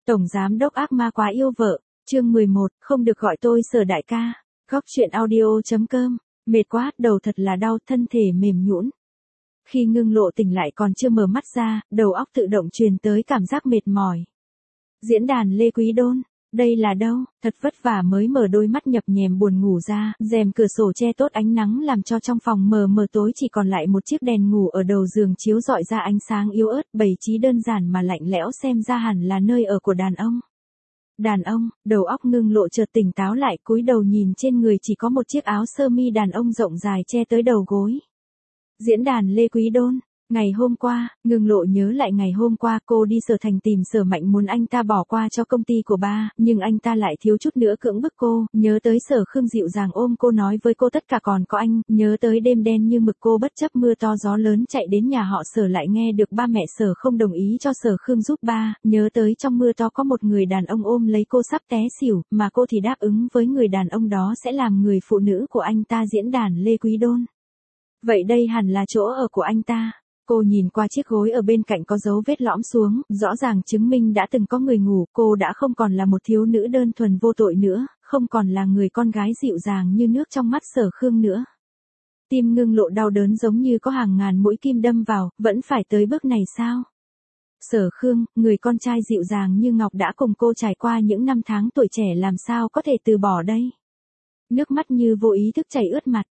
Tổng giám đốc ác ma quá yêu vợ, chương 11, không được gọi tôi Sở đại ca. Góc truyện audio.com, mệt quá, đầu thật là đau, thân thể mềm nhũn. Khi Ngưng Lộ tỉnh lại còn chưa mở mắt ra, đầu óc tự động truyền tới cảm giác mệt mỏi. Diễn đàn Lê Quý Đôn, đây là đâu? Thật vất vả mới mở đôi mắt nhập nhèm buồn ngủ ra, rèm cửa sổ che tốt ánh nắng làm cho trong phòng mờ mờ tối chỉ còn lại một chiếc đèn ngủ ở đầu giường chiếu rọi ra ánh sáng yếu ớt, bày trí đơn giản mà lạnh lẽo xem ra hẳn là nơi ở của đàn ông. Đàn ông, đầu óc Ngưng Lộ chợt tỉnh táo lại, cúi đầu nhìn trên người chỉ có một chiếc áo sơ mi đàn ông rộng dài che tới đầu gối. Diễn đàn Lê Quý Đôn. Ngày hôm qua, Ngưng Lộ nhớ lại ngày hôm qua cô đi Sở Thành tìm Sở Mạnh muốn anh ta bỏ qua cho công ty của ba, nhưng anh ta lại thiếu chút nữa cưỡng bức cô, nhớ tới Sở Khương dịu dàng ôm cô nói với cô tất cả còn có anh, nhớ tới đêm đen như mực cô bất chấp mưa to gió lớn chạy đến nhà họ Sở lại nghe được ba mẹ Sở không đồng ý cho Sở Khương giúp ba, nhớ tới trong mưa to có một người đàn ông ôm lấy cô sắp té xỉu, mà cô thì đáp ứng với người đàn ông đó sẽ làm người phụ nữ của anh ta. Diễn đàn Lê Quý Đôn. Vậy đây hẳn là chỗ ở của anh ta. Cô nhìn qua chiếc gối ở bên cạnh có dấu vết lõm xuống, rõ ràng chứng minh đã từng có người ngủ, cô đã không còn là một thiếu nữ đơn thuần vô tội nữa, không còn là người con gái dịu dàng như nước trong mắt Sở Khương nữa. Tim Ngưng Lộ đau đớn giống như có hàng ngàn mũi kim đâm vào, vẫn phải tới bước này sao? Sở Khương, người con trai dịu dàng như ngọc đã cùng cô trải qua những năm tháng tuổi trẻ làm sao có thể từ bỏ đây? Nước mắt như vô ý thức chảy ướt mặt.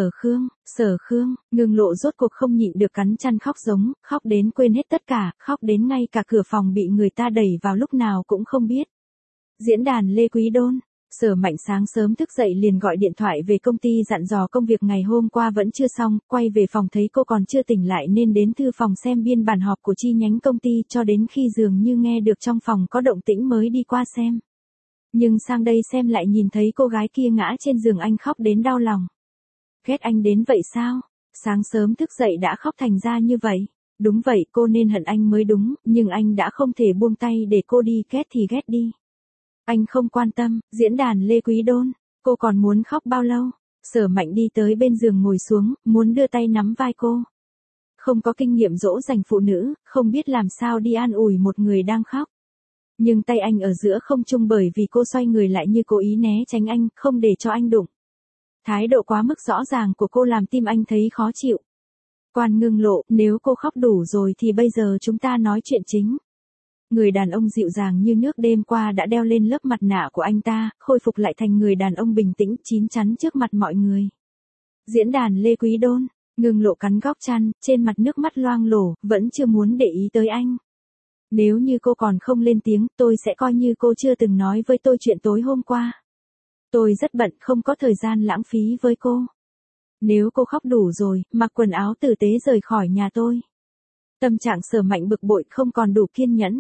Sở Khương, Ngưng Lộ rốt cuộc không nhịn được cắn chăn khóc giống, khóc đến quên hết tất cả, khóc đến ngay cả cửa phòng bị người ta đẩy vào lúc nào cũng không biết. Diễn đàn Lê Quý Đôn, Sở Mạnh sáng sớm thức dậy liền gọi điện thoại về công ty dặn dò công việc ngày hôm qua vẫn chưa xong, quay về phòng thấy cô còn chưa tỉnh lại nên đến thư phòng xem biên bản họp của chi nhánh công ty cho đến khi dường như nghe được trong phòng có động tĩnh mới đi qua xem. Nhưng sang đây xem lại nhìn thấy cô gái kia ngã trên giường anh khóc đến đau lòng. Ghét anh đến vậy sao? Sáng sớm thức dậy đã khóc thành ra như vậy. Đúng vậy, cô nên hận anh mới đúng, nhưng anh đã không thể buông tay để cô đi, ghét thì ghét đi. Anh không quan tâm. Diễn đàn Lê Quý Đôn, cô còn muốn khóc bao lâu? Sở Mạnh đi tới bên giường ngồi xuống, muốn đưa tay nắm vai cô. Không có kinh nghiệm dỗ dành phụ nữ, không biết làm sao đi an ủi một người đang khóc. Nhưng tay anh ở giữa không trung bởi vì cô xoay người lại như cố ý né tránh anh, không để cho anh đụng. Thái độ quá mức rõ ràng của cô làm tim anh thấy khó chịu. Quan Ngưng Lộ, nếu cô khóc đủ rồi thì bây giờ chúng ta nói chuyện chính. Người đàn ông dịu dàng như nước đêm qua đã đeo lên lớp mặt nạ của anh ta, khôi phục lại thành người đàn ông bình tĩnh, chín chắn trước mặt mọi người. Diễn đàn Lê Quý Đôn, Ngưng Lộ cắn góc chăn, trên mặt nước mắt loang lổ, vẫn chưa muốn để ý tới anh. Nếu như cô còn không lên tiếng, tôi sẽ coi như cô chưa từng nói với tôi chuyện tối hôm qua. Tôi rất bận, không có thời gian lãng phí với cô. Nếu cô khóc đủ rồi, mặc quần áo tử tế rời khỏi nhà tôi. Tâm trạng Sở Mạnh bực bội không còn đủ kiên nhẫn.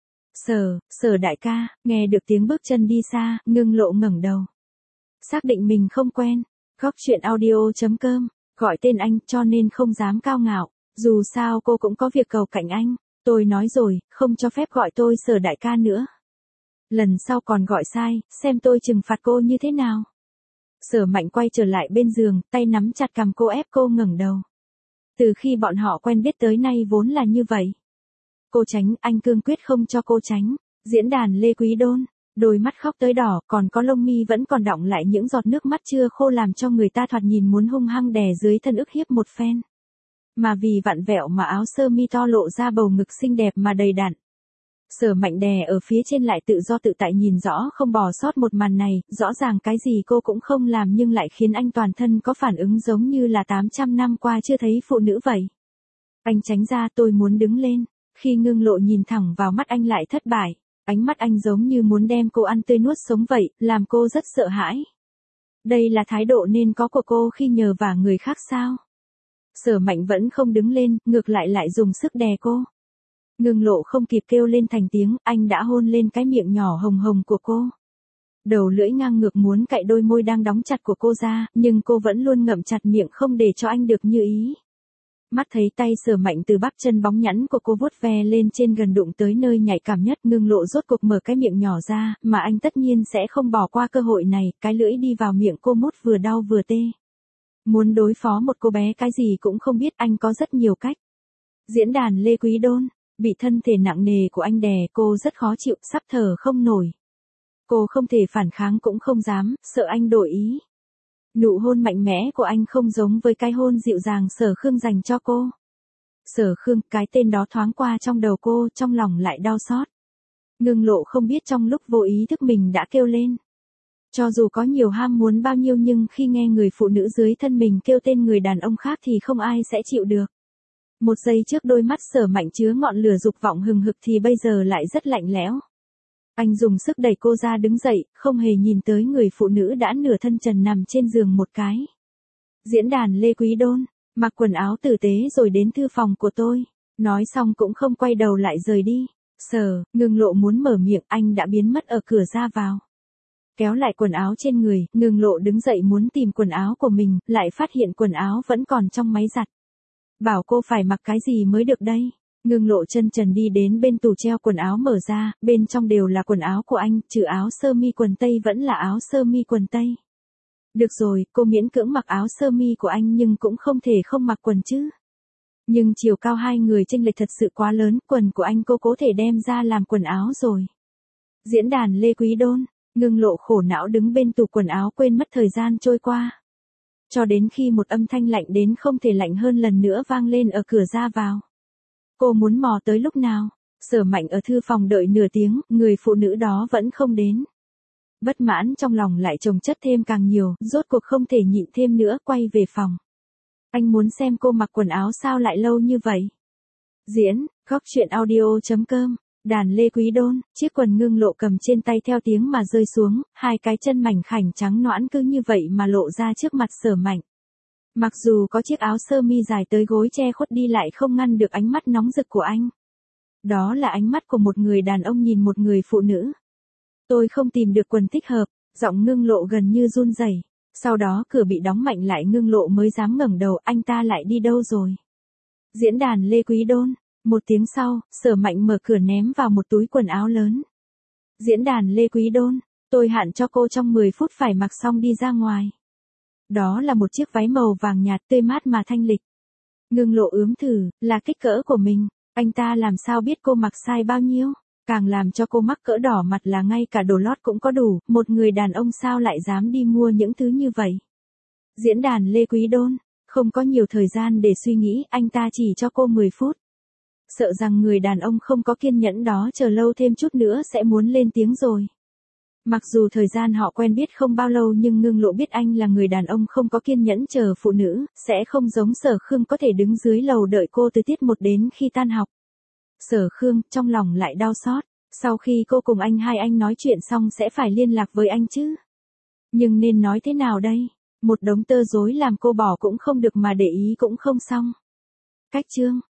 Sở đại ca, nghe được tiếng bước chân đi xa, Ngưng Lộ ngẩng đầu. Xác định mình không quen. Góc truyện audio.com, gọi tên anh cho nên không dám cao ngạo. Dù sao cô cũng có việc cầu cạnh anh. Tôi nói rồi, không cho phép gọi tôi Sở đại ca nữa. Lần sau còn gọi sai, xem tôi trừng phạt cô như thế nào. Sở Mạnh quay trở lại bên giường, tay nắm chặt cằm cô ép cô ngẩng đầu. Từ khi bọn họ quen biết tới nay vốn là như vậy. Cô tránh, anh cương quyết không cho cô tránh. Diễn đàn Lê Quý Đôn, đôi mắt khóc tới đỏ, còn có lông mi vẫn còn đọng lại những giọt nước mắt chưa khô làm cho người ta thoạt nhìn muốn hung hăng đè dưới thân ức hiếp một phen. Mà vì vặn vẹo mà áo sơ mi to lộ ra bầu ngực xinh đẹp mà đầy đặn. Sở Mạnh đè ở phía trên lại tự do tự tại nhìn rõ không bỏ sót một màn này, rõ ràng cái gì cô cũng không làm nhưng lại khiến anh toàn thân có phản ứng giống như là 800 năm qua chưa thấy phụ nữ vậy. Anh tránh ra, tôi muốn đứng lên. Khi Ngưng Lộ nhìn thẳng vào mắt anh lại thất bại, ánh mắt anh giống như muốn đem cô ăn tươi nuốt sống vậy, làm cô rất sợ hãi. Đây là thái độ nên có của cô khi nhờ vả người khác sao? Sở Mạnh vẫn không đứng lên, ngược lại dùng sức đè cô. Ngưng Lộ không kịp kêu lên thành tiếng, anh đã hôn lên cái miệng nhỏ hồng hồng của cô. Đầu lưỡi ngang ngược muốn cạy đôi môi đang đóng chặt của cô ra, nhưng cô vẫn luôn ngậm chặt miệng không để cho anh được như ý. Mắt thấy tay Sở Mạnh từ bắp chân bóng nhẵn của cô vuốt ve lên trên gần đụng tới nơi nhạy cảm nhất, Ngưng Lộ rốt cuộc mở cái miệng nhỏ ra, mà anh tất nhiên sẽ không bỏ qua cơ hội này, cái lưỡi đi vào miệng cô mút vừa đau vừa tê. Muốn đối phó một cô bé cái gì cũng không biết, anh có rất nhiều cách. Diễn đàn Lê Quý Đôn, Bị thân thể nặng nề của anh đè, cô rất khó chịu, sắp thở không nổi. Cô không thể phản kháng cũng không dám, sợ anh đổi ý. Nụ hôn mạnh mẽ của anh không giống với cái hôn dịu dàng Sở Khương dành cho cô. Sở Khương, cái tên đó thoáng qua trong đầu cô, trong lòng lại đau xót. Ngưng Lộ không biết trong lúc vô ý thức mình đã kêu lên. Cho dù có nhiều ham muốn bao nhiêu nhưng khi nghe người phụ nữ dưới thân mình kêu tên người đàn ông khác thì không ai sẽ chịu được. Một giây trước đôi mắt Sở Mạnh chứa ngọn lửa dục vọng hừng hực thì bây giờ lại rất lạnh lẽo. Anh dùng sức đẩy cô ra đứng dậy, không hề nhìn tới người phụ nữ đã nửa thân trần nằm trên giường một cái. Diễn đàn Lê Quý Đôn, mặc quần áo tử tế rồi đến thư phòng của tôi. Nói xong cũng không quay đầu lại rời đi. Ngưng Lộ muốn mở miệng, anh đã biến mất ở cửa ra vào. Kéo lại quần áo trên người, Ngưng Lộ đứng dậy muốn tìm quần áo của mình, lại phát hiện quần áo vẫn còn trong máy giặt. Bảo cô phải mặc cái gì mới được đây? Ngưng Lộ chân trần đi đến bên tủ treo quần áo mở ra, bên trong đều là quần áo của anh, trừ áo sơ mi quần tây vẫn là áo sơ mi quần tây. Được rồi, cô miễn cưỡng mặc áo sơ mi của anh nhưng cũng không thể không mặc quần chứ. Nhưng chiều cao hai người chênh lệch thật sự quá lớn, quần của anh cô có thể đem ra làm quần áo rồi. Diễn đàn Lê Quý Đôn, Ngưng Lộ khổ não đứng bên tủ quần áo quên mất thời gian trôi qua. Cho đến khi một âm thanh lạnh đến không thể lạnh hơn lần nữa vang lên ở cửa ra vào. Cô muốn mò tới lúc nào? Sở Mạnh ở thư phòng đợi nửa tiếng, người phụ nữ đó vẫn không đến. Bất mãn trong lòng lại chồng chất thêm càng nhiều, rốt cuộc không thể nhịn thêm nữa, quay về phòng. Anh muốn xem cô mặc quần áo sao lại lâu như vậy. Diễn, góc truyện audio.com, đàn Lê Quý Đôn, chiếc quần Ngưng Lộ cầm trên tay theo tiếng mà rơi xuống, hai cái chân mảnh khảnh trắng nõn cứ như vậy mà lộ ra trước mặt Sở Mạnh. Mặc dù có chiếc áo sơ mi dài tới gối che khuất đi lại không ngăn được ánh mắt nóng rực của anh. Đó là ánh mắt của một người đàn ông nhìn một người phụ nữ. Tôi không tìm được quần thích hợp, giọng Ngưng Lộ gần như run rẩy. Sau đó cửa bị đóng mạnh lại, Ngưng Lộ mới dám ngẩng đầu, anh ta lại đi đâu rồi? Diễn đàn Lê Quý Đôn, một tiếng sau, Sở Mạnh mở cửa ném vào một túi quần áo lớn. Diễn đàn Lê Quý Đôn, tôi hạn cho cô trong 10 phút phải mặc xong đi ra ngoài. Đó là một chiếc váy màu vàng nhạt tươi mát mà thanh lịch. Ngưng Lộ ướm thử, là kích cỡ của mình, anh ta làm sao biết cô mặc size bao nhiêu? Càng làm cho cô mắc cỡ đỏ mặt là ngay cả đồ lót cũng có đủ, một người đàn ông sao lại dám đi mua những thứ như vậy? Diễn đàn Lê Quý Đôn, không có nhiều thời gian để suy nghĩ, anh ta chỉ cho cô 10 phút. Sợ rằng người đàn ông không có kiên nhẫn đó chờ lâu thêm chút nữa sẽ muốn lên tiếng rồi. Mặc dù thời gian họ quen biết không bao lâu nhưng Ngưng Lộ biết anh là người đàn ông không có kiên nhẫn chờ phụ nữ, sẽ không giống Sở Khương có thể đứng dưới lầu đợi cô từ tiết 1 đến khi tan học. Sở Khương, trong lòng lại đau xót, sau khi cô cùng hai anh nói chuyện xong sẽ phải liên lạc với anh chứ. Nhưng nên nói thế nào đây? Một đống tơ rối làm cô bỏ cũng không được mà để ý cũng không xong. Cách chương